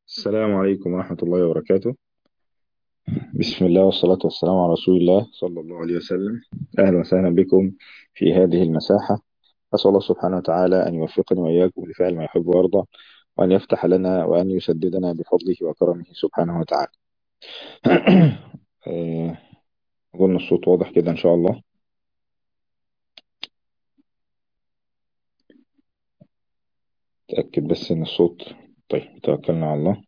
السلام عليكم ورحمة الله وبركاته. بسم الله والصلاة والسلام على رسول الله صلى الله عليه وسلم. أهلا وسهلا بكم في هذه المساحة. أسأل الله سبحانه وتعالى أن يوفقني وإياكم لفعل ما يحب ويرضى، وأن يفتح لنا وأن يسددنا بفضله وكرمه سبحانه وتعالى. آه، أظن الصوت واضح كده إن شاء الله. تأكد بس إن الصوت طيب. توكلنا على الله.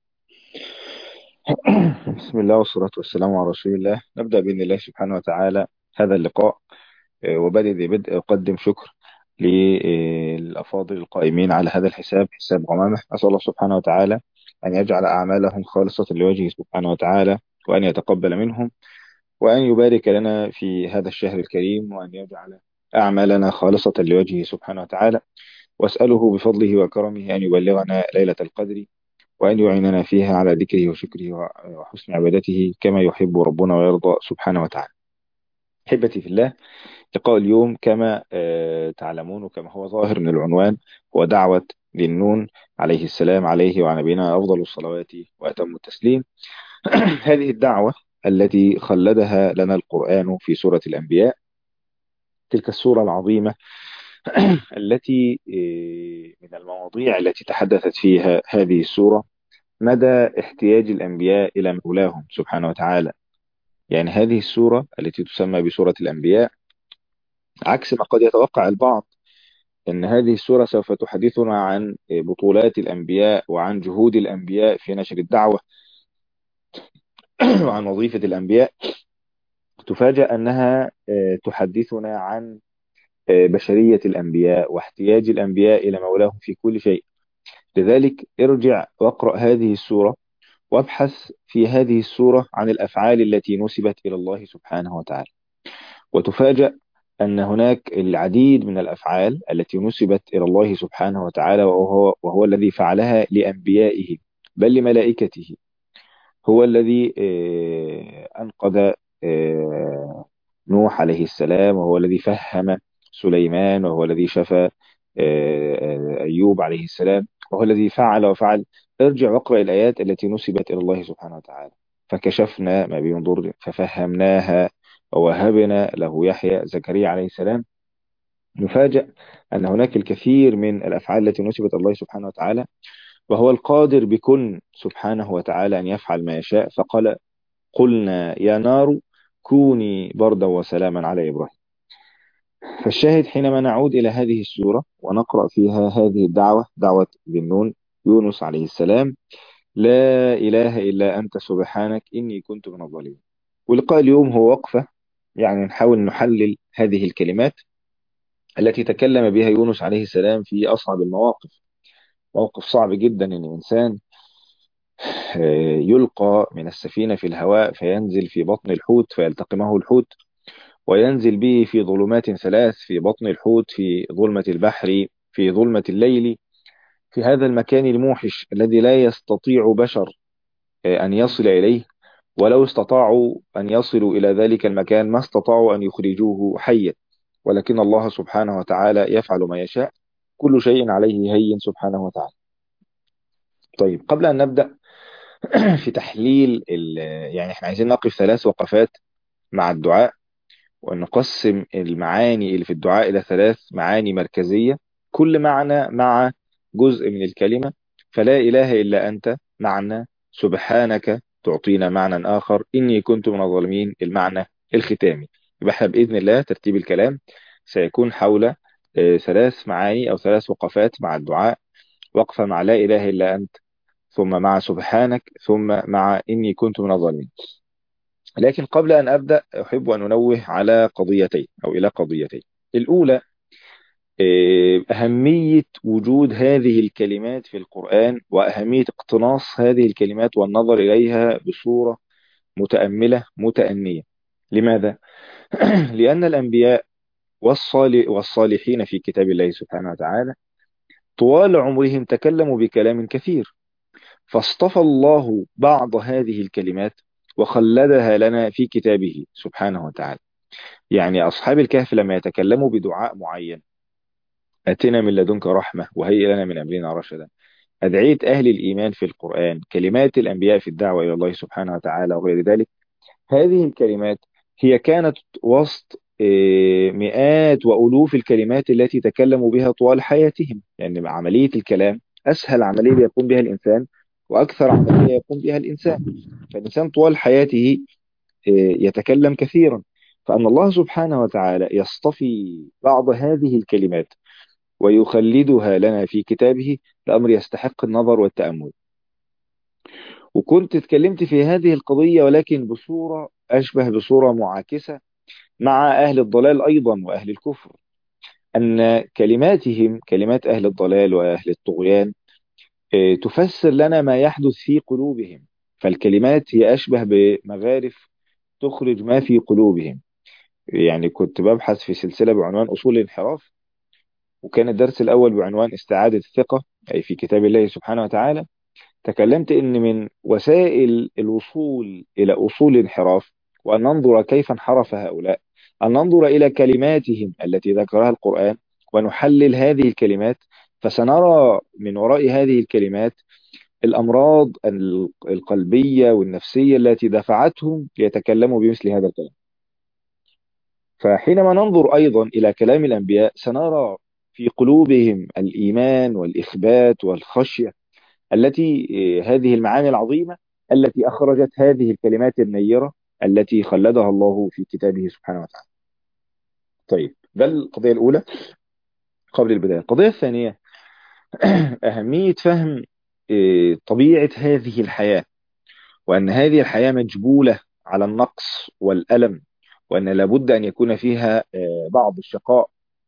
بسم الله والصلاة والسلام على رسول الله. نبدأ بإذن الله سبحانه وتعالى هذا اللقاء. وبدء أقدم شكر للأفاضل القائمين على هذا الحساب، حساب غمامة. أسأل الله سبحانه وتعالى أن يجعل أعمالهم خالصة لوجهه سبحانه وتعالى، وأن يتقبل منهم، وأن يبارك لنا في هذا الشهر الكريم، وأن يجعل أعمالنا خالصة لوجهه سبحانه وتعالى. وأسأله بفضله وكرمه أن يبلغنا ليلة القدر، وأن يعيننا فيها على ذكره وشكره وحسن عبادته كما يحب ربنا ويرضى سبحانه وتعالى. أحبتي في الله، لقاء اليوم كما تعلمون وكما هو ظاهر من العنوان هو دعوة ذي النون عليه السلام، عليه وعلى نبينا أفضل الصلوات وأتم التسليم. هذه الدعوة التي خلدها لنا القرآن في سورة الأنبياء، تلك السورة العظيمة التي من المواضيع التي تحدثت فيها هذه السورة مدى احتياج الأنبياء إلى مولاهم سبحانه وتعالى. يعني هذه السورة التي تسمى بسورة الأنبياء، عكس ما قد يتوقع البعض، إن هذه السورة سوف تحدثنا عن بطولات الأنبياء وعن جهود الأنبياء في نشر الدعوة وعن وظيفة الأنبياء. تفاجأ أنها تحدثنا عن بشرية الأنبياء واحتياج الأنبياء إلى مولاهم في كل شيء. لذلك ارجع واقرأ هذه السورة، وابحث في هذه السورة عن الأفعال التي نسبت إلى الله سبحانه وتعالى، وتفاجأ أن هناك العديد من الأفعال التي نسبت إلى الله سبحانه وتعالى، وهو الذي فعلها لأنبيائه بل لملائكته. هو الذي أنقذ نوح عليه السلام، وهو الذي فهم سليمان، وهو الذي شفى أيوب عليه السلام، وهو الذي فعل وفعل. ارجع واقرأ الآيات التي نسبت إلى الله سبحانه وتعالى. فكشفنا ما به من ضر ففهمناها ووهبنا له يحيى، زكريا عليه السلام. نفاجأ أن هناك الكثير من الأفعال التي نسبت إلى الله سبحانه وتعالى، وهو القادر بكن سبحانه وتعالى أن يفعل ما يشاء. فقال: قلنا يا نار كوني بردا وسلاما على إبراهيم. فالشاهد حينما نعود إلى هذه السورة ونقرأ فيها هذه الدعوة، دعوة ذي النون يونس عليه السلام: لا إله إلا أنت سبحانك إني كنت من الظالمين. ولقاء اليوم هو وقفة، يعني نحاول نحلل هذه الكلمات التي تكلم بها يونس عليه السلام في أصعب المواقف. موقف صعب جدا إن إنسان يلقى من السفينة في الهواء، فينزل في بطن الحوت فيلتقمه الحوت، وينزل به في ظلمات ثلاث، في بطن الحوت، في ظلمة البحر، في ظلمة الليل، في هذا المكان الموحش الذي لا يستطيع بشر أن يصل إليه. ولو استطاعوا أن يصلوا إلى ذلك المكان ما استطاعوا أن يخرجوه حيا، ولكن الله سبحانه وتعالى يفعل ما يشاء. كل شيء عليه هين سبحانه وتعالى. طيب، قبل أن نبدأ في تحليل يعني احنا عايزين نقف ثلاث وقفات مع الدعاء، ونقسم المعاني اللي في الدعاء إلى ثلاث معاني مركزية، كل معنى مع جزء من الكلمة. فلا إله إلا أنت معنى، سبحانك تعطينا معنى آخر، إني كنت من الظالمين المعنى الختامي. يبقى احنا بإذن الله ترتيب الكلام سيكون حول ثلاث معاني أو ثلاث وقفات مع الدعاء: وقفة مع لا إله إلا أنت، ثم مع سبحانك، ثم مع إني كنت من الظالمين. لكن قبل أن أبدأ أحب أن أنوه على قضيتين أو إلى قضيتين. الأولى، أهمية وجود هذه الكلمات في القرآن، وأهمية اقتناص هذه الكلمات والنظر إليها بصورة متأملة متأنية. لماذا؟ لأن الأنبياء والصالحين في كتاب الله سبحانه وتعالى طوال عمرهم تكلموا بكلام كثير، فاصطفى الله بعض هذه الكلمات وخلدها لنا في كتابه سبحانه وتعالى. يعني أصحاب الكهف لما يتكلموا بدعاء معين: آتنا من لدنك رحمة وهيئ لنا من أمرنا رشدا، أدعية أهل الإيمان في القرآن، كلمات الأنبياء في الدعوة إلى الله سبحانه وتعالى وغير ذلك، هذه الكلمات هي كانت وسط مئات وألوف الكلمات التي تكلموا بها طوال حياتهم. يعني عملية الكلام أسهل عملية يقوم بها الإنسان، وأكثر عملية يقوم بها الإنسان. فالإنسان طوال حياته يتكلم كثيرا، فأن الله سبحانه وتعالى يصطفي بعض هذه الكلمات ويخلدها لنا في كتابه، الأمر يستحق النظر والتأمل. وكنت اتكلمت في هذه القضية ولكن بصورة أشبه بصورة معاكسة مع أهل الضلال أيضا وأهل الكفر، أن كلماتهم، كلمات أهل الضلال وأهل الطغيان، تفسر لنا ما يحدث في قلوبهم. فالكلمات هي أشبه بمغارف تخرج ما في قلوبهم. يعني كنت ببحث في سلسلة بعنوان أصول الانحراف، وكان الدرس الأول بعنوان استعادة الثقة أي في كتاب الله سبحانه وتعالى. تكلمت إن من وسائل الوصول إلى أصول الانحراف، وأن ننظر كيف انحرف هؤلاء، أن ننظر إلى كلماتهم التي ذكرها القرآن ونحلل هذه الكلمات، فسنرى من وراء هذه الكلمات الأمراض القلبية والنفسية التي دفعتهم ليتكلموا بمثل هذا الكلام. فحينما ننظر أيضا إلى كلام الأنبياء سنرى في قلوبهم الإيمان والإخبات والخشية، التي هذه المعاني العظيمة التي أخرجت هذه الكلمات النيرة التي خلدها الله في كتابه سبحانه وتعالى. طيب، ده القضية الأولى قبل البداية. القضية الثانية أهمية فهم طبيعة هذه الحياة، وأن هذه الحياة مجبولة على النقص والألم، وأن لابد أن يكون فيها بعض الشقاء،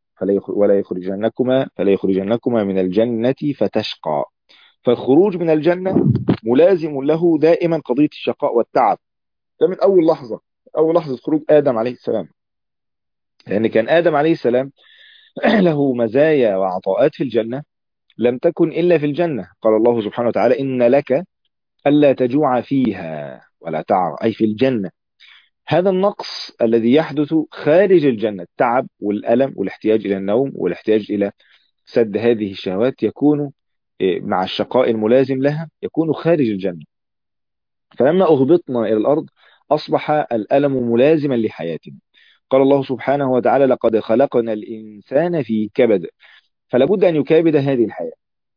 فلا يخرجنكما من الجنة فتشقى. فالخروج من الجنة ملازم له دائما قضية الشقاء والتعب. ده من أول لحظة، أول لحظة خروج آدم عليه السلام، لأن كان آدم عليه السلام له مزايا وعطاءات في الجنة لم تكن إلا في الجنة. قال الله سبحانه وتعالى: إن لك ألا تجوع فيها ولا تعرى، أي في الجنة. هذا النقص الذي يحدث خارج الجنة، التعب والألم والاحتياج إلى النوم والاحتياج إلى سد هذه الشهوات، يكون مع الشقاء الملازم لها يكون خارج الجنة. فلما أهبطنا إلى الأرض أصبح الألم ملازما لحياتنا. قال الله سبحانه وتعالى: لقد خلقنا الإنسان في كبد. فلا بد أن يكابد هذه الحياة.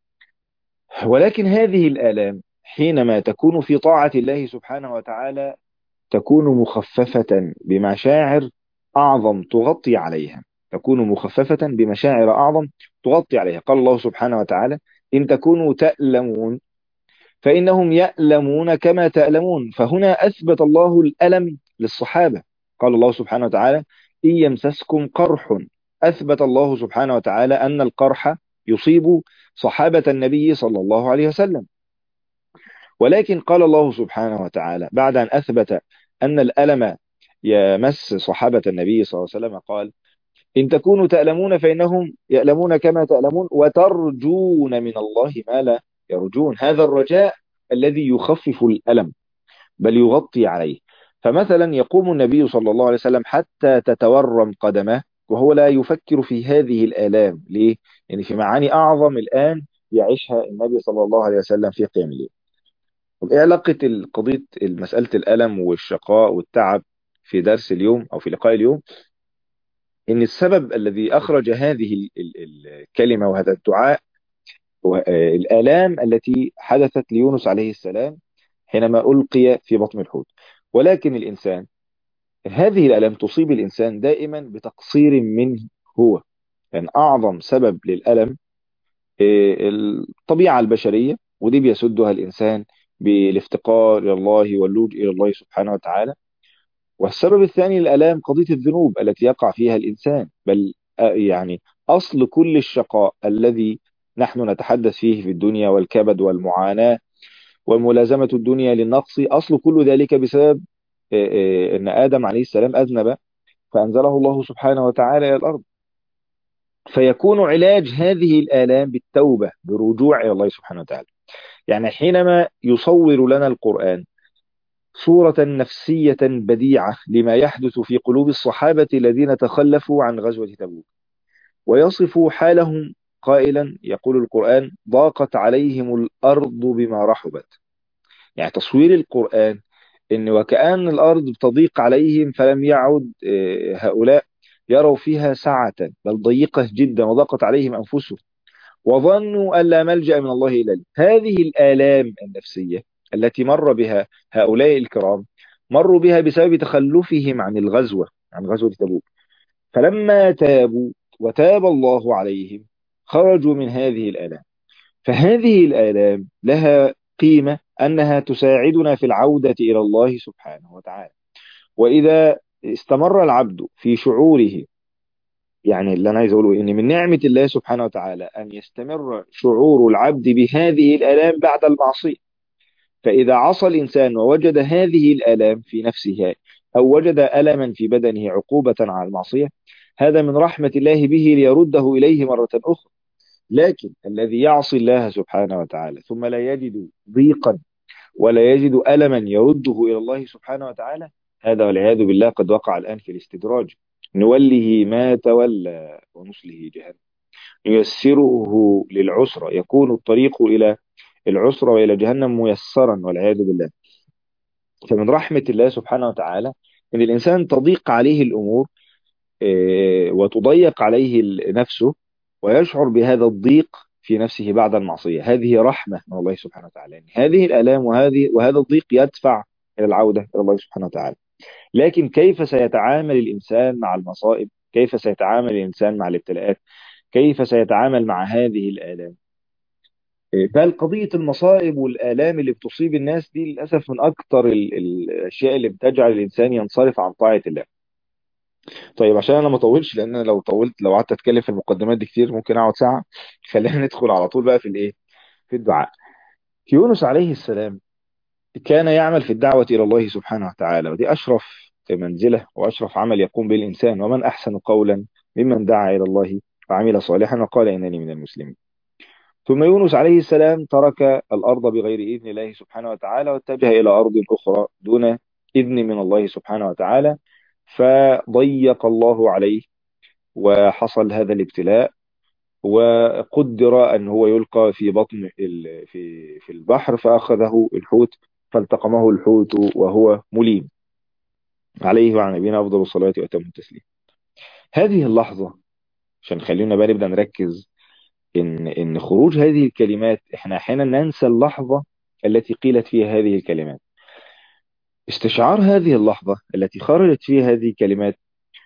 ولكن هذه الآلام حينما تكون في طاعة الله سبحانه وتعالى تكون مخففة بمشاعر أعظم تغطي عليها، تكون مخففة بمشاعر أعظم تغطي عليها. قال الله سبحانه وتعالى: إن تكونوا تألمون فإنهم يألمون كما تألمون. فهنا أثبت الله الألم للصحابة. قال الله سبحانه وتعالى: إن يمسسكم قرح. أثبت الله سبحانه وتعالى أن القرح يصيب صحابة النبي صلى الله عليه وسلم. ولكن قال الله سبحانه وتعالى بعد أن أثبت أن الألم يمس صحابة النبي صلى الله عليه وسلم، قال: إن تكونوا تألمون فإنهم يألمون كما تألمون وترجون من الله ما لا يرجون. هذا الرجاء الذي يخفف الألم بل يغطي عليه. فمثلا يقوم النبي صلى الله عليه وسلم حتى تتورم قدمه وهو لا يفكر في هذه الآلام. ليه؟ يعني في معاني أعظم الآن يعيشها النبي صلى الله عليه وسلم في قيام الليل. طب إيه علاقة قضية مسألة الألم والشقاء والتعب في درس اليوم أو في لقاء اليوم؟ إن السبب الذي أخرج هذه الكلمة وهذا الدعاء هو الآلام التي حدثت ليونس عليه السلام حينما ألقي في بطن الحوت. ولكن الإنسان، هذه الآلام تصيب الإنسان دائما بتقصير منه هو. يعني أعظم سبب للألم الطبيعة البشرية، ودي بيسدها الإنسان بالافتقار إلى الله واللجوء إلى الله سبحانه وتعالى. والسبب الثاني للآلام قضية الذنوب التي يقع فيها الإنسان. بل يعني أصل كل الشقاء الذي نحن نتحدث فيه في الدنيا والكبد والمعاناة وملازمة الدنيا للنقص، أصل كل ذلك بسبب أن آدم عليه السلام أذنب فأنزله الله سبحانه وتعالى إلى الأرض. فيكون علاج هذه الآلام بالتوبة، بالرجوع إلى الله سبحانه وتعالى. يعني حينما يصور لنا القرآن صورة نفسية بديعة لما يحدث في قلوب الصحابة الذين تخلفوا عن غزوة تبوك، ويصف حالهم قائلا يقول القرآن: ضاقت عليهم الأرض بما رحبت. يعني تصوير القرآن إن وكأن الأرض بتضيق عليهم، فلم يعد هؤلاء يروا فيها سعة، بل ضيقة جدا، وضاقت عليهم أنفسهم، وظنوا أن لا ملجأ من الله إلا إليه. هذه الآلام النفسية التي مر بها هؤلاء الكرام، مروا بها بسبب تخلفهم عن الغزوة، عن غزوة تبوك. فلما تابوا وتاب الله عليهم خرجوا من هذه الآلام. فهذه الآلام لها قيمة، أنها تساعدنا في العودة إلى الله سبحانه وتعالى. وإذا استمر العبد في شعوره، يعني اللي أنا عايز أقوله إن من نعمة الله سبحانه وتعالى أن يستمر شعور العبد بهذه الآلام بعد المعصية. فإذا عصى الإنسان ووجد هذه الآلام في نفسه، أو وجد ألما في بدنه عقوبة على المعصية، هذا من رحمة الله به ليرده إليه مرة أخرى. لكن الذي يعصي الله سبحانه وتعالى ثم لا يجد ضيقا ولا يجد ألما يرده إلى الله سبحانه وتعالى، هذا والعياذ بالله قد وقع الآن في الاستدراج. نوله ما تولى ونصله جهنم، نيسره للعسرى، يكون الطريق إلى العسرى وإلى جهنم ميسرا والعياذ بالله. فمن رحمة الله سبحانه وتعالى أن الإنسان تضيق عليه الأمور، وتضيق عليه نفسه، ويشعر بهذا الضيق في نفسه بعد المعصية. هذه رحمة من الله سبحانه وتعالى، يعني هذه الآلام وهذا الضيق يدفع إلى العودة إلى الله سبحانه وتعالى. لكن كيف سيتعامل الإنسان مع المصائب؟ كيف سيتعامل الإنسان مع الابتلاءات؟ كيف سيتعامل مع هذه الآلام؟ بل قضية المصائب والآلام اللي بتصيب الناس دي للأسف من أكثر الأشياء اللي بتجعل الإنسان ينصرف عن طاعة الله. طيب عشان أنا ما أطولش، لأن أنا لو طولت، لو قعدت أتكلم في المقدمات دي كتير ممكن أقعد ساعة. خلينا ندخل على طول بقى في الإيه، في الدعاء. يونس عليه السلام كان يعمل في الدعوة إلى الله سبحانه وتعالى، ودي أشرف منزلة وأشرف عمل يقوم به الإنسان. ومن أحسن قولا ممن دعا إلى الله وعمل صالحا وقال إنني من المسلمين. ثم يونس عليه السلام ترك الأرض بغير إذن الله سبحانه وتعالى، واتجه إلى أرض أخرى دون إذن من الله سبحانه وتعالى، فضيق الله عليه وحصل هذا الابتلاء، وقدر أن هو يلقى في بطن في البحر، فأخذه الحوت، فالتقمه الحوت وهو مليم، عليه وعلى نبينا أفضل الصلاة وأتم التسليم. هذه اللحظة، عشان خلينا بقى نبدأ نركز، إن خروج هذه الكلمات، إحنا أحيانا ننسى اللحظة التي قيلت فيها هذه الكلمات. استشعار هذه اللحظة التي خرجت فيها هذه الكلمات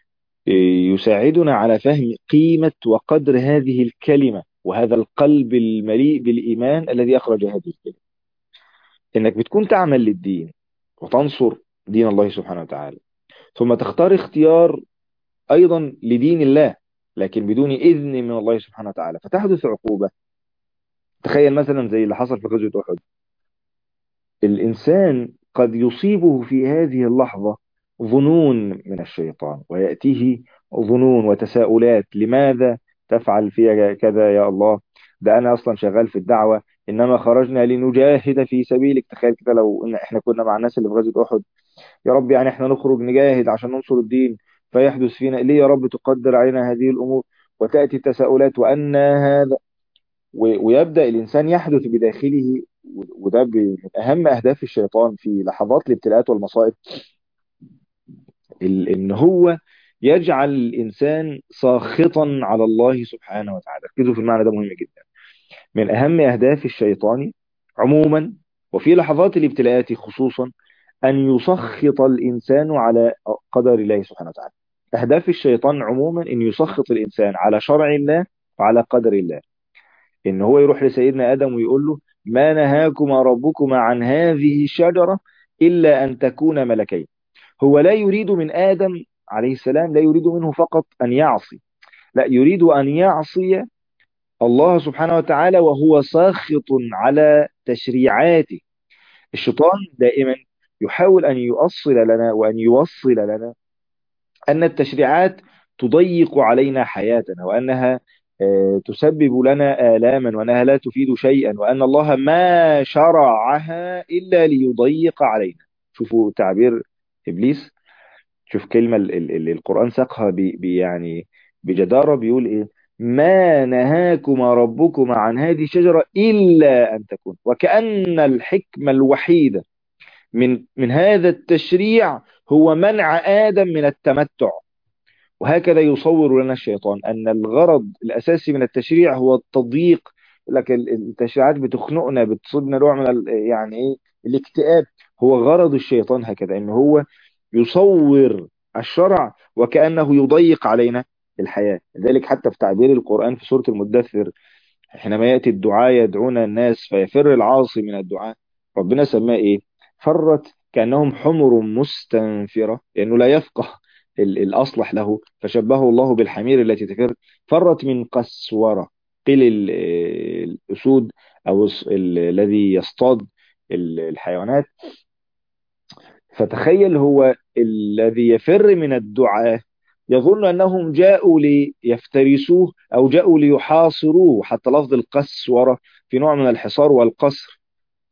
يساعدنا على فهم قيمة وقدر هذه الكلمة، وهذا القلب المليء بالإيمان الذي أخرج هذه الكلمة. إنك بتكون تعمل للدين وتنصر دين الله سبحانه وتعالى، ثم تختار اختيار أيضا لدين الله، لكن بدون إذن من الله سبحانه وتعالى، فتحدث عقوبة. تخيل مثلا زي اللي حصل في غزوة أحد، الإنسان قد يصيبه في هذه اللحظة ظنون من الشيطان، ويأتيه ظنون وتساؤلات: لماذا تفعل في كذا يا الله؟ ده أنا أصلا شغال في الدعوة، إنما خرجنا لنجاهد في سبيلك. تخيل كده لو إن إحنا كنا مع الناس اللي في غزوة أحد: يا رب يعني إحنا نخرج نجاهد عشان ننصر الدين، فيحدث فينا ليه يا رب تقدر علينا هذه الأمور؟ وتأتي التساؤلات: وأن هذا، ويبدأ الإنسان يحدث بداخله. وده من أهم أهداف الشيطان في لحظات الابتلاءات والمصائب، إن هو يجعل الإنسان ساخطا على الله سبحانه وتعالى. ركزوا في المعنى ده، مهم جدا. من أهم أهداف الشيطان عموما، وفي لحظات الابتلاءات خصوصا، أن يسخط الإنسان على قدر الله سبحانه وتعالى. أهداف الشيطان عموما أن يسخط الإنسان على شرع الله وعلى قدر الله. ان هو يروح لسيدنا ادم ويقول له: ما نهاكما ربكما عن هذه الشجرة الا ان تكونا ملكين. هو لا يريد من ادم عليه السلام، لا يريد منه فقط ان يعصي، لا، يريد ان يعصي الله سبحانه وتعالى وهو ساخط على تشريعاته. الشيطان دائما يحاول ان يؤصل لنا وان يوصل لنا أن التشريعات تضيق علينا حياتنا، وأنها تسبب لنا آلاما، وأنها لا تفيد شيئا، وأن الله ما شرعها إلا ليضيق علينا. شوفوا تعبير إبليس، شوف كلمة القرآن ساقها يعني بجدارة، بيقول إيه: ما نهاكما ربكما عن هذه الشجرة إلا أن تكون. وكأن الحكمة الوحيدة من هذا التشريع هو منع آدم من التمتع. وهكذا يصور لنا الشيطان أن الغرض الأساسي من التشريع هو التضييق. لكن التشريعات بتخنقنا، بتصيبنا نوع من يعني إيه، الاكتئاب. هو غرض الشيطان هكذا، أنه هو يصور الشرع وكأنه يضيق علينا الحياة. لذلك حتى في تعبير القرآن في سورة المدثر، حينما يأتي الدعاء يدعون الناس فيفر العاصي من الدعاء، ربنا سماه إيه؟ فرت كأنهم حمر مستنفرة، لأنه لا يفقه الأصلح له، فشبهه الله بالحمير التي تفر. فرت من قسورة. قيل الأسود أو الذي يصطاد الحيوانات. فتخيل هو الذي يفر من الدعاء يظن أنهم جاءوا ليفترسوه أو جاءوا ليحاصروه، حتى لفظ القسورة في نوع من الحصار والقصر.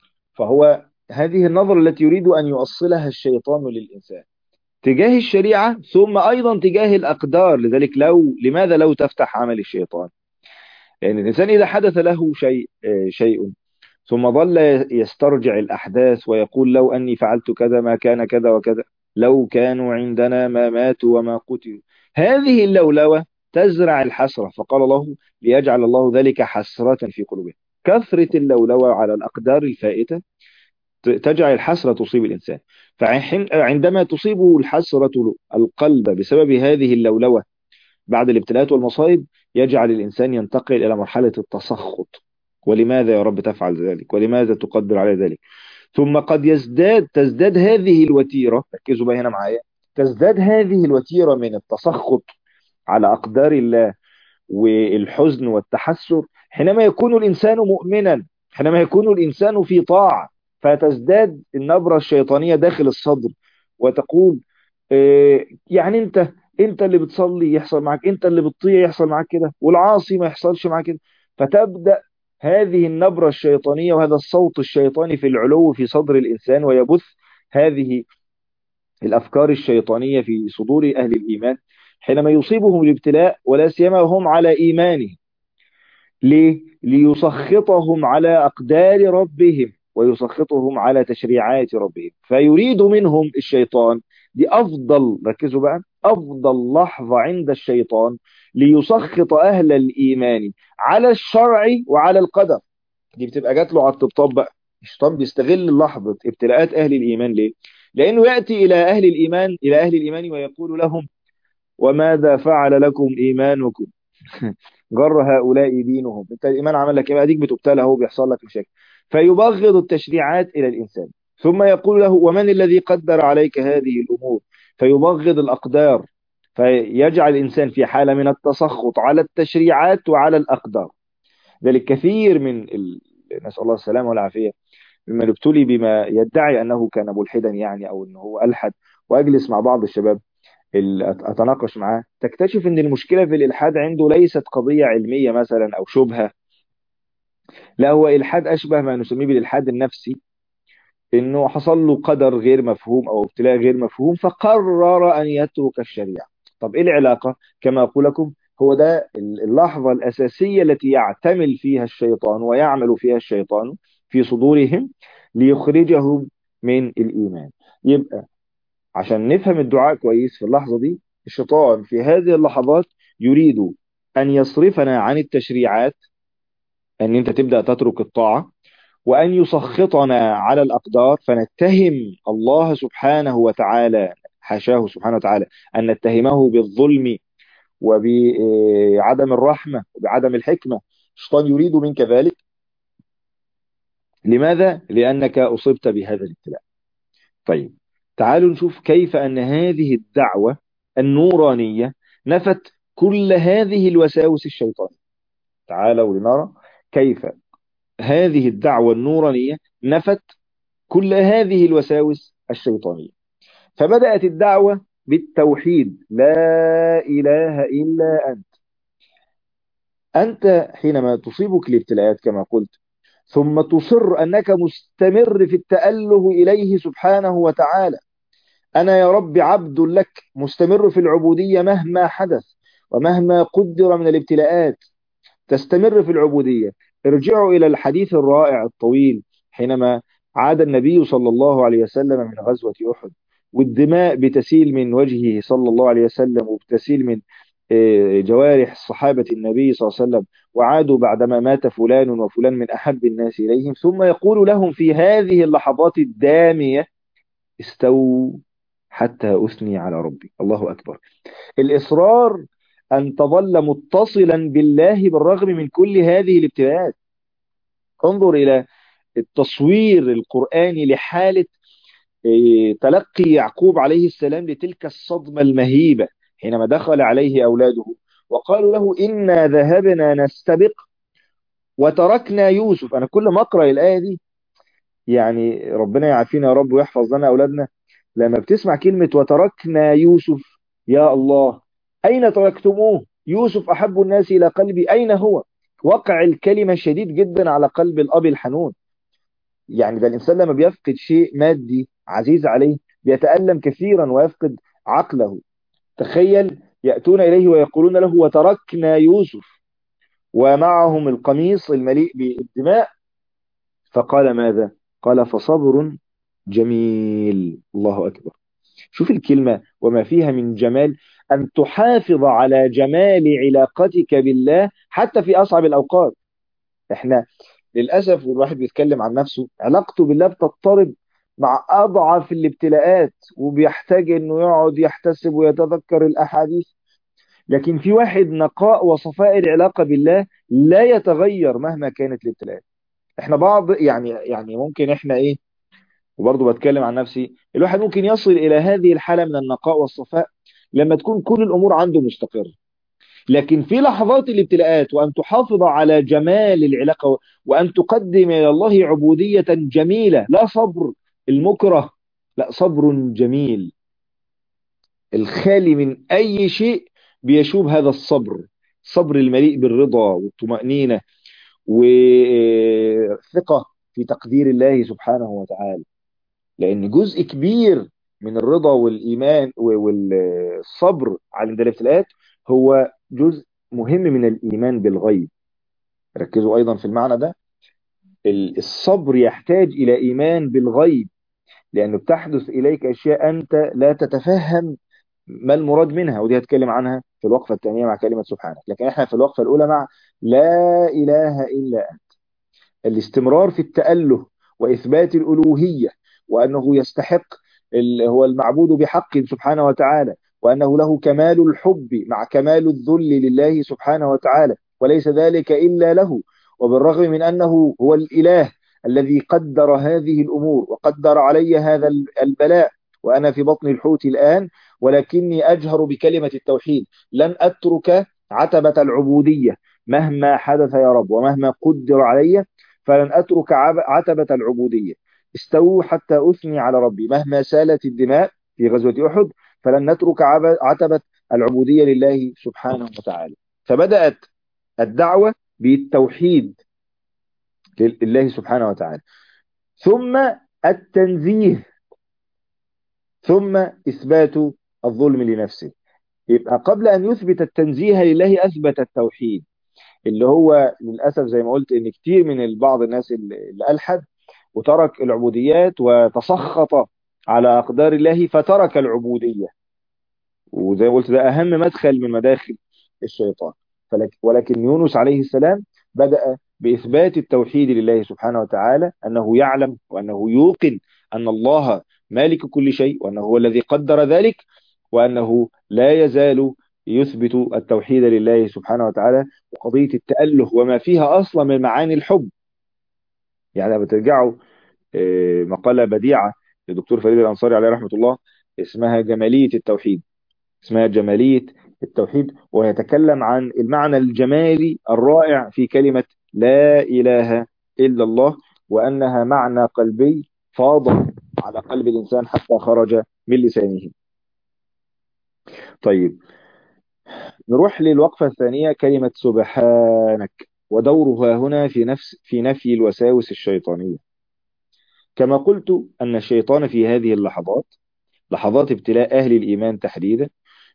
فهو هذه النظرة التي يريد أن يؤصلها الشيطان للإنسان تجاه الشريعة، ثم أيضا تجاه الأقدار. لذلك لماذا لو تفتح عمل الشيطان؟ لأن الإنسان إذا حدث له شيء ثم ظل يسترجع الأحداث ويقول لو أني فعلت كذا ما كان كذا وكذا، لو كانوا عندنا ما ماتوا وما قتلوا. هذه اللولوة تزرع الحسرة، فقال الله ليجعل الله ذلك حسرة في قلوبهم. كثرة اللولوة على الأقدار الفائتة تجعل الحسرة تصيب الإنسان. فعندما تصيبه الحسرة القلب بسبب هذه اللولوة بعد الابتلاءات والمصائب، يجعل الإنسان ينتقل إلى مرحلة التسخط. ولماذا يا رب تفعل ذلك؟ ولماذا تقدر على ذلك؟ ثم قد تزداد هذه الوتيرة، ركزوا بقى هنا معايا، تزداد هذه الوتيرة من التسخط على أقدار الله والحزن والتحسر حينما يكون الإنسان مؤمنا، حينما يكون الإنسان في طاعة. فتزداد النبرة الشيطانية داخل الصدر وتقول يعني انت اللي بتصلي يحصل معك، انت اللي بتطيع يحصل معك كده، والعاصي ما يحصلش معك كده. فتبدأ هذه النبرة الشيطانية وهذا الصوت الشيطاني في العلو في صدر الإنسان، ويبث هذه الأفكار الشيطانية في صدور أهل الإيمان حينما يصيبهم الابتلاء، ولا سيما هم على إيمانه. ليه؟ ليسخطهم على أقدار ربهم ويسخطهم على تشريعات ربهم. فيريد منهم الشيطان، دي أفضل، ركزوا بقى، أفضل لحظة عند الشيطان ليسخط أهل الإيمان على الشرع وعلى القدر. دي بتبقى جات له على الطبطاب بقى. الشيطان بيستغل لحظة ابتلاءات أهل الإيمان. ليه؟ لأنه يأتي إلى أهل الإيمان ويقول لهم وماذا فعل لكم إيمانكم؟ جر هؤلاء دينهم. انت الايمان عمل لك ايه بقى؟ ديك بتبتلى اهو، بيحصل لك مشاكل. فيبغض التشريعات الى الانسان، ثم يقول له ومن الذي قدر عليك هذه الامور؟ فيبغض الاقدار، فيجعل الانسان في حاله من التسخط على التشريعات وعلى الاقدار. ذلك كثير نسال الله السلامه والعافيه ممن ابتلي بما يدعي انه كان ملحدا يعني، او انه هو الحد. واجلس مع بعض الشباب اتناقش معاه، تكتشف ان المشكله في الالحاد عنده ليست قضيه علميه مثلا او شبهه، لا، هو الحاد اشبه ما نسميه بالالحاد النفسي. انه حصل له قدر غير مفهوم او ابتلاء غير مفهوم فقرر ان يترك الشريعه. طب ايه العلاقه؟ كما اقول لكم، هو ده اللحظه الاساسيه التي يعتمل فيها الشيطان ويعمل فيها الشيطان في صدورهم ليخرجهم من الايمان. يبقى عشان نفهم الدعاء كويس في اللحظة دي، الشيطان في هذه اللحظات يريد أن يصرفنا عن التشريعات، أن أنت تبدأ تترك الطاعة، وأن يسخطنا على الأقدار فنتهم الله سبحانه وتعالى، حاشاه سبحانه وتعالى أن نتهمه بالظلم وبعدم الرحمة وبعدم الحكمة. الشيطان يريد منك ذلك. لماذا؟ لأنك أصبت بهذا الابتلاء. طيب، تعالوا نشوف كيف أن هذه الدعوة النورانية نفت كل هذه الوساوس الشيطانية. تعالوا لنرى كيف هذه الدعوة النورانية نفت كل هذه الوساوس الشيطانية. فبدأت الدعوة بالتوحيد، لا إله إلا أنت. أنت حينما تصيبك الابتلاءات كما قلت، ثم تصر أنك مستمر في التأله إليه سبحانه وتعالى، أنا يا رب عبد لك مستمر في العبودية مهما حدث، ومهما قدر من الابتلاءات تستمر في العبودية. ارجعوا إلى الحديث الرائع الطويل حينما عاد النبي صلى الله عليه وسلم من غزوة أحد، والدماء بتسيل من وجهه صلى الله عليه وسلم، وبتسيل من جوارح صحابة النبي صلى الله عليه وسلم، وعادوا بعدما مات فلان وفلان من أحب الناس إليهم، ثم يقول لهم في هذه اللحظات الدامية: استووا حتى أثني على ربي. الله أكبر. الإصرار أن تظل متصلا بالله بالرغم من كل هذه الابتلاءات. انظر إلى التصوير القرآني لحالة تلقي يعقوب عليه السلام لتلك الصدمة المهيبة حينما دخل عليه أولاده وقالوا له: إنا ذهبنا نستبق وتركنا يوسف. أنا كل ما أقرأ الآية دي، يعني ربنا يعافينا يا رب ويحفظ لنا أولادنا، لما بتسمع كلمة وتركنا يوسف، يا الله، أين تركتموه؟ يوسف أحب الناس إلى قلبي، أين هو؟ وقع الكلمة شديد جدا على قلب الأب الحنون. يعني ده الإنسان لما بيفقد شيء مادي عزيز عليه بيتألم كثيرا ويفقد عقله. تخيل يأتون إليه ويقولون له: وتركنا يوسف ومعهم القميص المليء بالدماء. فقال ماذا؟ قال: فصبر جميل. الله أكبر. شوف الكلمة وما فيها من جمال، أن تحافظ على جمال علاقتك بالله حتى في أصعب الأوقات. احنا للأسف، والواحد بيتكلم عن نفسه، علاقته بالله بتضطرب مع أضعف الابتلاءات، وبيحتاج أنه يقعد يحتسب ويتذكر الأحاديث. لكن في واحد نقاء وصفاء العلاقة بالله لا يتغير مهما كانت الابتلاءات. احنا بعض يعني ممكن احنا ايه، وبرضه بتكلم عن نفسي، الواحد ممكن يصل إلى هذه الحالة من النقاء والصفاء لما تكون كل الأمور عنده مستقرة. لكن في لحظات الابتلاءات، وأن تحافظ على جمال العلاقة وأن تقدم إلى الله عبودية جميلة، لا صبر المكره، لا صبر جميل الخالي من أي شيء بيشوب هذا الصبر. الصبر المليء بالرضا والطمأنينة والثقة في تقدير الله سبحانه وتعالى. لأن جزء كبير من الرضا والإيمان والصبر على الابتلاءات هو جزء مهم من الإيمان بالغيب. ركزوا أيضا في المعنى ده. الصبر يحتاج إلى إيمان بالغيب، لأنه بتحدث إليك أشياء أنت لا تتفهم ما المراد منها، ودي هتكلم عنها في الوقفة الثانية مع كلمة سبحانك. لكن احنا في الوقفة الأولى مع لا إله إلا أنت. الاستمرار في التأله وإثبات الألوهية، وأنه يستحق هو المعبود بحق سبحانه وتعالى، وأنه له كمال الحب مع كمال الذل لله سبحانه وتعالى، وليس ذلك إلا له. وبالرغم من أنه هو الإله الذي قدر هذه الأمور وقدر علي هذا البلاء وأنا في بطن الحوت الآن، ولكني أجهر بكلمة التوحيد: لن أترك عتبة العبودية مهما حدث يا رب ومهما قدر علي، فلن أترك عتبة العبودية. استووا حتى أثني على ربي. مهما سالت الدماء في غزوة أحد فلن نترك عتبة العبودية لله سبحانه وتعالى. فبدأت الدعوة بالتوحيد لله سبحانه وتعالى، ثم التنزيه، ثم إثبات الظلم لنفسه. يبقى قبل أن يثبت التنزيه لله أثبت التوحيد، اللي هو للأسف زي ما قلت إن كتير من بعض الناس اللي ألحد وترك العبوديات وتسخط على أقدار الله فترك العبودية. وزي ما قلت ده أهم مدخل من مداخل الشيطان. ولكن يونس عليه السلام بدأ بإثبات التوحيد لله سبحانه وتعالى، أنه يعلم وأنه يوقن أن الله مالك كل شيء، وأنه هو الذي قدر ذلك، وأنه لا يزال يثبت التوحيد لله سبحانه وتعالى. وقضية التأله وما فيها أصلا من معاني الحب، يعني بترجعوا مقالة بديعة للدكتور فريد الأنصاري عليه رحمة الله اسمها جمالية التوحيد. اسمها جمالية التوحيد، ويتكلم عن المعنى الجمالي الرائع في كلمة لا إله إلا الله، وأنها معنى قلبي فاض على قلب الإنسان حتى خرج من لسانه. طيب نروح للوقفة الثانية، كلمة سبحانك ودورها هنا في نفي الوساوس الشيطانية. كما قلت أن الشيطان في هذه اللحظات، لحظات ابتلاء أهل الإيمان تحديدا،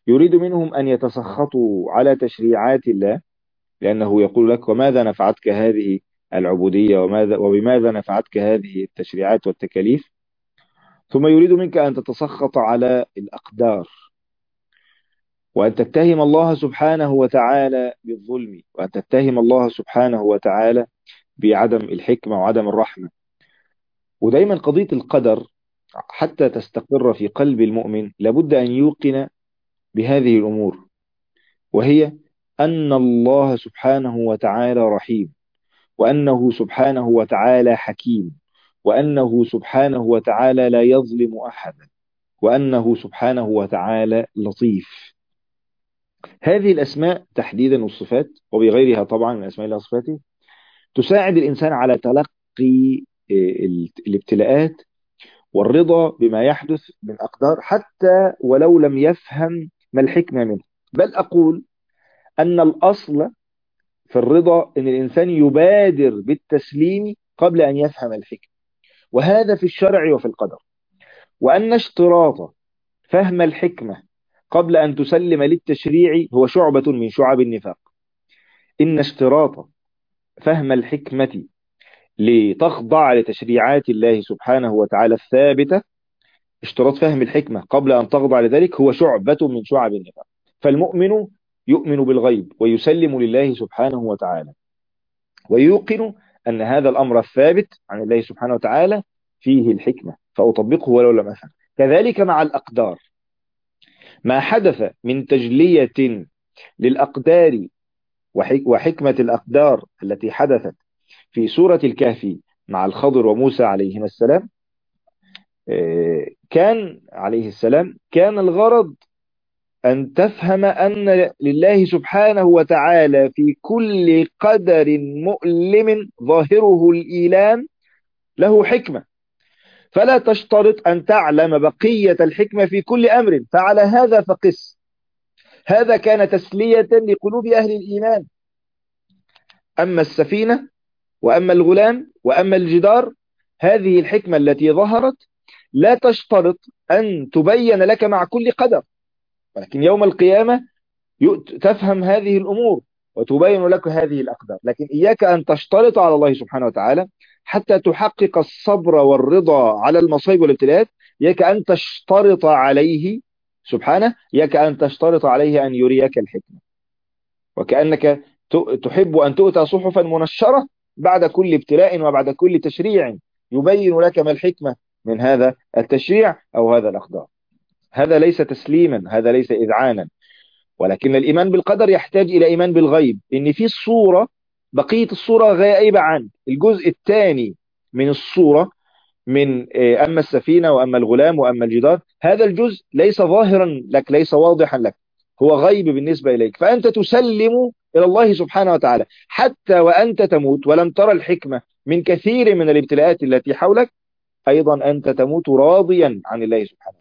يريد منهم أن يتسخطوا على تشريعات الله، لأنه يقول لك وماذا نفعتك هذه العبودية وبماذا نفعتك هذه التشريعات والتكاليف. ثم يريد منك أن تتسخط على الأقدار، وأن تتهم الله سبحانه وتعالى بالظلم، وأن تتهم الله سبحانه وتعالى بعدم الحكمة وعدم الرحمة. ودايما قضية القدر حتى تستقر في قلب المؤمن لابد أن يوقن بهذه الأمور، وهي أن الله سبحانه وتعالى رحيم، وأنه سبحانه وتعالى حكيم، وأنه سبحانه وتعالى لا يظلم أحدا، وأنه سبحانه وتعالى لطيف. هذه الأسماء تحديدا والصفات وبغيرها طبعا من أسماء الله وصفاته تساعد الإنسان على تلقي الابتلاءات والرضا بما يحدث من أقدار، حتى ولو لم يفهم ما الحكمة منه. بل أقول أن الأصل في الرضا أن الإنسان يبادر بالتسليم قبل أن يفهم الحكمة، وهذا في الشرع وفي القدر. وأن اشتراط فهم الحكمة قبل أن تسلم للتشريع هو شعبة من شعب النفاق. إن اشتراط فهم الحكمة لتخضع لتشريعات الله سبحانه وتعالى الثابتة، اشتراط فهم الحكمة قبل أن تخضع لذلك هو شعبة من شعب النفاق. فالمؤمن يؤمن بالغيب ويسلم لله سبحانه وتعالى، ويوقن أن هذا الأمر الثابت عن الله سبحانه وتعالى فيه الحكمة فأطبقه ولو لم أفهم. كذلك مع الأقدار، ما حدث من تجلية للأقدار وحكمة الأقدار التي حدثت في سورة الكهف مع الخضر وموسى عليهما السلام، كان عليه السلام كان الغرض أن تفهم أن لله سبحانه وتعالى في كل قدر مؤلم ظاهره الإيلام له حكمة، فلا تشترط أن تعلم بقية الحكمة في كل أمر، فعلى هذا فقس. هذا كان تسلية لقلوب أهل الإيمان. أما السفينة وأما الغلام وأما الجدار، هذه الحكمة التي ظهرت لا تشترط أن تبين لك مع كل قدر، ولكن يوم القيامة تفهم هذه الأمور وتبين لك هذه الأقدار. لكن إياك أن تشترط على الله سبحانه وتعالى حتى تحقق الصبر والرضا على المصائب والابتلاءات. إياك أن تشترط عليه سبحانه، إياك أن تشترط عليه أن يريك الحكمة، وكأنك تحب أن تؤتى صحفا منشرة بعد كل ابتلاء وبعد كل تشريع يبين لك ما الحكمة من هذا التشريع أو هذا الأقدار. هذا ليس تسليما، هذا ليس إذعانا. ولكن الإيمان بالقدر يحتاج إلى إيمان بالغيب، إن في الصورة بقية الصورة غائبة عن الجزء الثاني من الصورة، من أما السفينة وأما الغلام وأما الجدار، هذا الجزء ليس ظاهرا لك، ليس واضحا لك، هو غيب بالنسبة إليك، فأنت تسلم إلى الله سبحانه وتعالى حتى وأنت تموت ولم ترى الحكمة من كثير من الابتلاءات التي حولك، أيضا أنت تموت راضيا عن الله سبحانه.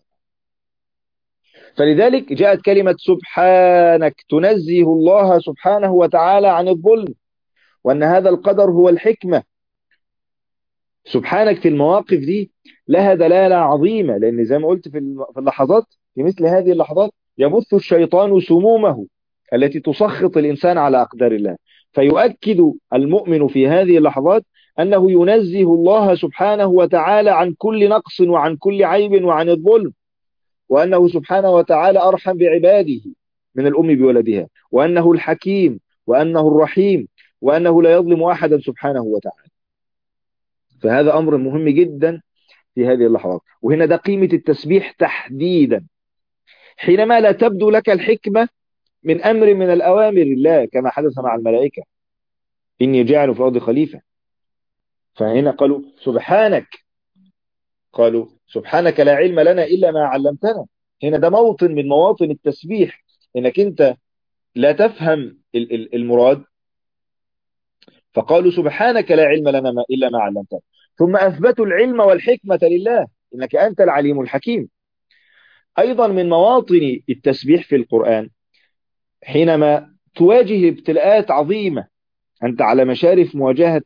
فلذلك جاءت كلمة سبحانك تنزه الله سبحانه وتعالى عن الظلم، وأن هذا القدر هو الحكمة. سبحانك في المواقف دي لها دلالة عظيمة، لأن زي ما قلت في اللحظات، في مثل هذه اللحظات يبث الشيطان سمومه التي تسخط الإنسان على أقدار الله، فيؤكد المؤمن في هذه اللحظات أنه ينزه الله سبحانه وتعالى عن كل نقص وعن كل عيب وعن الظلم، وأنه سبحانه وتعالى أرحم بعباده من الأم بولدها، وأنه الحكيم، وأنه الرحيم، وأنه لا يظلم أحدا سبحانه وتعالى. فهذا أمر مهم جدا في هذه اللحظات. وهنا ده قيمة التسبيح تحديدا، حينما لا تبدو لك الحكمة من أمر من الأوامر الله كما حدث مع الملائكة، إني جاعل في الأرض خليفة، فهنا قالوا سبحانك، قالوا سبحانك لا علم لنا إلا ما علمتنا. هنا ده موطن من مواطن التسبيح، إنك أنت لا تفهم المراد، فقالوا سبحانك لا علم لنا إلا ما علمتنا، ثم أثبتوا العلم والحكمة لله إنك أنت العليم الحكيم. أيضا من مواطن التسبيح في القرآن حينما تواجه ابتلاءات عظيمة، أنت على مشارف مواجهة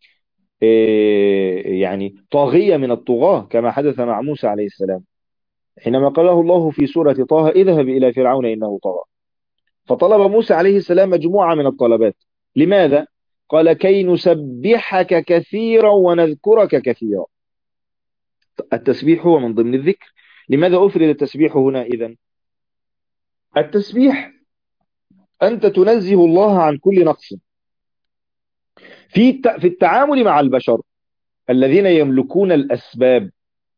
يعني طاغية من الطغاة كما حدث مع موسى عليه السلام، حينما قاله الله في سورة طه: اذهب إلى فرعون إنه طغى. فطلب موسى عليه السلام مجموعة من الطلبات. لماذا؟ قال: كي نسبحك كثيرا ونذكرك كثيرا. التسبيح هو من ضمن الذكر. لماذا أفرد التسبيح هنا إذن؟ التسبيح أنت تنزه الله عن كل نقص في التعامل مع البشر الذين يملكون الأسباب.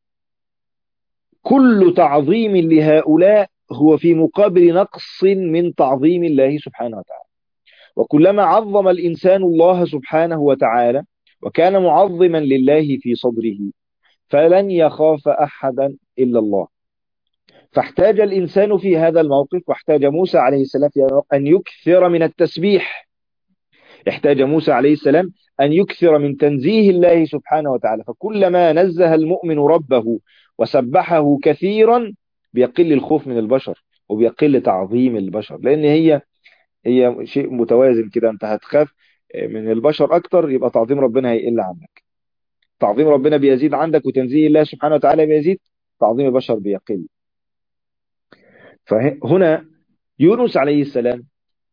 كل تعظيم لهؤلاء هو في مقابل نقص من تعظيم الله سبحانه وتعالى. وكلما عظم الإنسان الله سبحانه وتعالى وكان معظما لله في صدره فلن يخاف أحدا إلا الله. فاحتاج الإنسان في هذا الموقف، واحتاج موسى عليه السلام في هذا الموقف أن يكثر من التسبيح. احتاج موسى عليه السلام أن يكثر من تنزيه الله سبحانه وتعالى. فكلما نزه المؤمن ربه وسبحه كثيرا بيقل الخوف من البشر وبيقل تعظيم البشر، لأن هي شيء متوازن كده. أنت هتخاف من البشر أكتر يبقى تعظيم ربنا هيقل عنك. تعظيم ربنا بيزيد عندك وتنزيه الله سبحانه وتعالى بيزيد، تعظيم البشر بيقل. فهنا يونس عليه السلام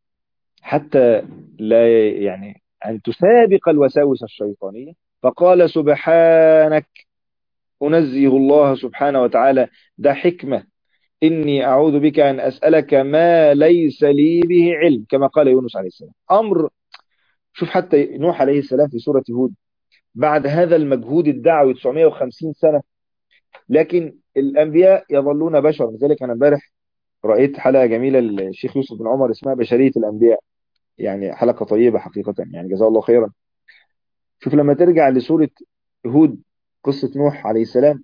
حتى لا يعني أن تسابق الوساوس الشيطانية فقال: سبحانك، أنزه الله سبحانه وتعالى، ده حكمة، إني أعوذ بك أن أسألك ما ليس لي به علم، كما قال يونس عليه السلام. أمر. شوف حتى نوح عليه السلام في سورة هود بعد هذا المجهود الدعوي 950 سنة، لكن الأنبياء يظلون بشر. لذلك أنا امبارح رأيت حلقة جميلة للشيخ يوسف بن عمر اسمها بشرية الأنبياء، يعني حلقة طيبة حقيقة، يعني جزاه الله خيرا. شوف لما ترجع لسورة هود، قصة نوح عليه السلام،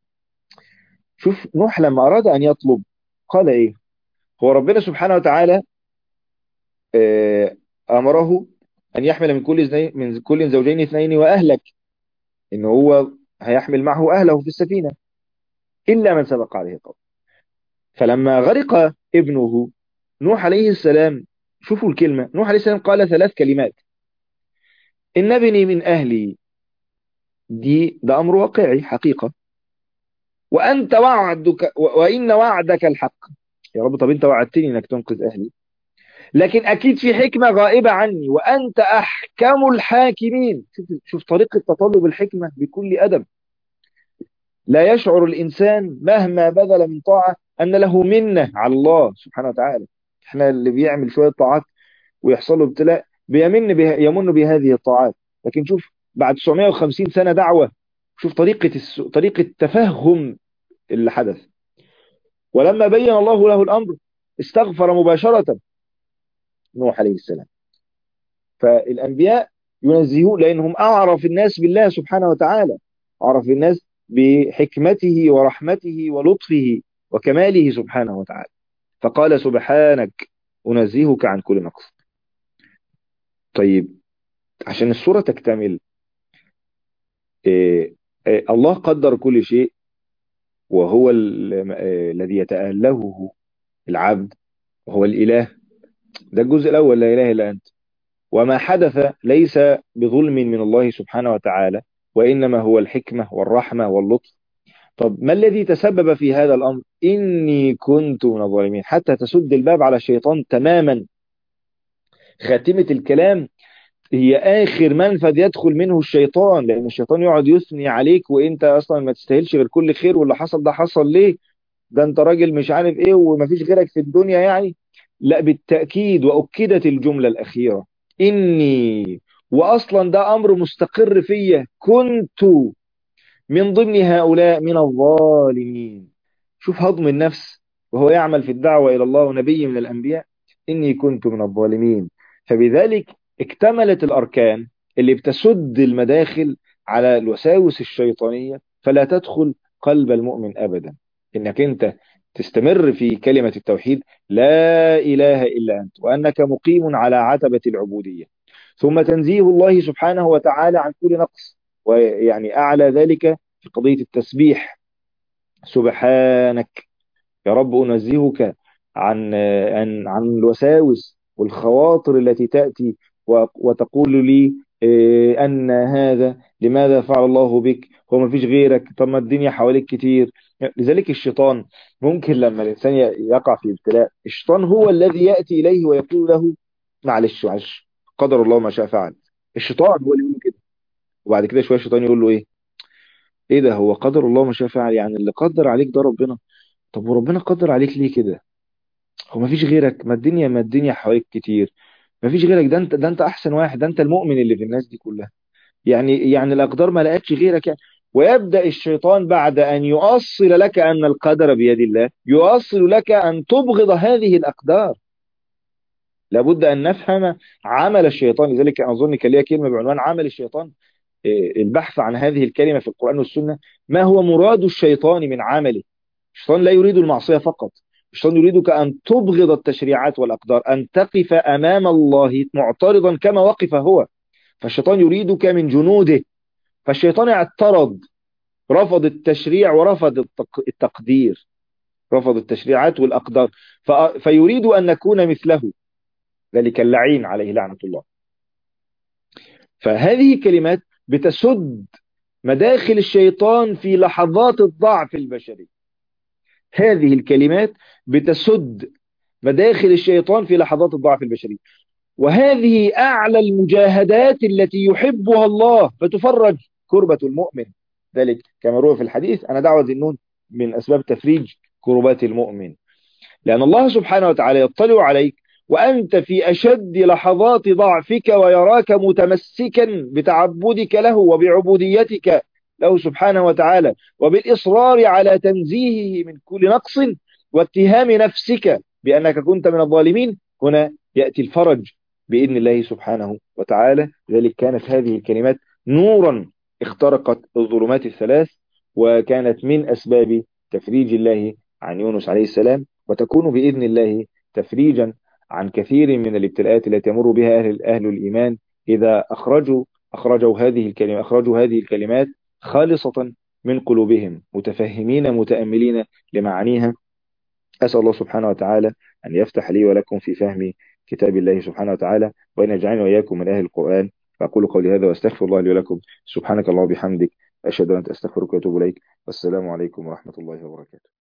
شوف نوح لما أراد أن يطلب قال إيه. هو ربنا سبحانه وتعالى آه، أمره أن يحمل من كل زوجين اثنين وأهلك، إن هو هيحمل معه أهله في السفينة إلا من سبق عليه القول. فلما غرق ابنه نوح عليه السلام، شوفوا الكلمة، نوح عليه السلام قال 3 كلمات: إن ابني من أهلي، ده أمر واقعي حقيقة، وأنت وعدك وإن وعدك الحق. يا رب، طب أنت وعدتني إنك تنقذ أهلي، لكن أكيد في حكمة غائبة عني، وأنت أحكم الحاكمين. شوف طريقة تطلب الحكمة بكل أدب. لا يشعر الإنسان مهما بذل من طاعة أن له منة على الله سبحانه وتعالى. احنا اللي بيعمل شوية طاعات ويحصل له ابتلاء يمن بهذه الطاعات، لكن شوف بعد 950 سنة دعوة، شوف طريقة تفهم اللي حدث. ولما بين الله له الأمر استغفر مباشرة نوح عليه السلام. فالأنبياء ينزهون لأنهم أعرف الناس بالله سبحانه وتعالى، أعرف الناس بحكمته ورحمته ولطفه وكماله سبحانه وتعالى. فقال: سبحانك، أنزهك عن كل نقص. طيب، عشان الصورة تكتمل، الله قدر كل شيء، وهو الذي يتألهه العبد، وهو الإله. ده الجزء الأول، لا إله إلا أنت. وما حدث ليس بظلم من الله سبحانه وتعالى، وإنما هو الحكمة والرحمة واللطف. طب ما الذي تسبب في هذا الأمر؟ إني كنت من الظالمين، حتى تسد الباب على الشيطان تماما. خاتمة الكلام هي آخر منفذ يدخل منه الشيطان، لأن الشيطان يقعد يثني عليك وإنت أصلا ما تستاهلش غير كل خير، واللي حصل ده حصل ليه؟ ده أنت راجل مش عارف إيه ومفيش غيرك في الدنيا يعني. لا، بالتأكيد، وأكدت الجملة الأخيرة: إني، وأصلا ده أمر مستقر فيا، كنت من ضمن هؤلاء من الظالمين. شوف هضم النفس وهو يعمل في الدعوة إلى الله ونبي من الأنبياء: إني كنت من الظالمين. فبذلك اكتملت الأركان اللي بتسد المداخل على الوساوس الشيطانية، فلا تدخل قلب المؤمن أبدا. إنك أنت تستمر في كلمة التوحيد: لا إله إلا أنت، وأنك مقيم على عتبة العبودية، ثم تنزيه الله سبحانه وتعالى عن كل نقص. ويعني أعلى ذلك في قضية التسبيح: سبحانك يا رب، أنزهك عن الوساوس والخواطر التي تأتي وتقول لي أن هذا لماذا فعل الله بك، هو ما فيش غيرك، طب ما الدنيا حواليك كتير. لذلك الشيطان ممكن لما الإنسان يقع في ابتلاء، الشيطان هو الذي يأتي إليه ويقول له معلش معلش، قدر الله ما شاء فعل. الشيطان هو اللي يقول له كده. وبعد كده شوية الشيطان يقول له إيه ده، هو قدر الله ما شاء فعل، يعني اللي قدر عليك ده ربنا. طب وربنا قدر عليك ليه كده؟ هو ما فيش غيرك، ما الدنيا حواليك كتير، ما فيش غيرك، ده انت احسن واحد، ده انت المؤمن اللي في الناس دي كلها، يعني الأقدار ما لقتش غيرك يعني. ويبدأ الشيطان بعد أن يؤصل لك أن القدر بيد الله، يؤصل لك أن تبغض هذه الأقدار. لابد أن نفهم عمل الشيطان. لذلك أنا أظن كان ليها كلمة بعنوان عمل الشيطان. البحث عن هذه الكلمة في القرآن والسنة. ما هو مراد الشيطان من عمله؟ الشيطان لا يريد المعصية فقط، الشيطان يريدك أن تبغض التشريعات والأقدار، أن تقف أمام الله معترضا كما وقف هو. فالشيطان يريدك من جنوده. فالشيطان اعترض، رفض التشريع ورفض التقدير، رفض التشريعات والأقدار. فيريد أن نكون مثله، ذلك اللعين عليه لعنة الله. فهذه الكلمات بتسد مداخل الشيطان في لحظات الضعف البشري. هذه الكلمات بتسد مداخل الشيطان في لحظات الضعف البشري. وهذه أعلى المجاهدات التي يحبها الله، فتفرج كربة المؤمن. ذلك كما روى في الحديث: أنا دعوة ذي النون من أسباب تفريج كربات المؤمن. لأن الله سبحانه وتعالى يطلع عليك وأنت في أشد لحظات ضعفك، ويراك متمسكا بتعبدك له وبعبوديتك له سبحانه وتعالى، وبالإصرار على تنزيهه من كل نقص، واتهام نفسك بأنك كنت من الظالمين. هنا يأتي الفرج بإذن الله سبحانه وتعالى. لذلك كانت هذه الكلمات نورا اخترقت الظلمات الثلاث، وكانت من أسباب تفريج الله عن يونس عليه السلام، وتكون بإذن الله تفريجا عن كثير من الابتلاءات التي يمر بها أهل الإيمان، إذا أخرجوا هذه الكلمات خالصة من قلوبهم، متفهمين متأملين لمعانيها. أسأل الله سبحانه وتعالى أن يفتح لي ولكم في فهم كتاب الله سبحانه وتعالى، وأن يجعلني وإياكم من أهل القرآن. فأقول قولي هذا وأستغفر الله لي ولكم. سبحانك اللهم وبحمدك، أشهد أن لا إله إلا أنت، أستغفرك وأتوب إليك. والسلام عليكم ورحمة الله وبركاته.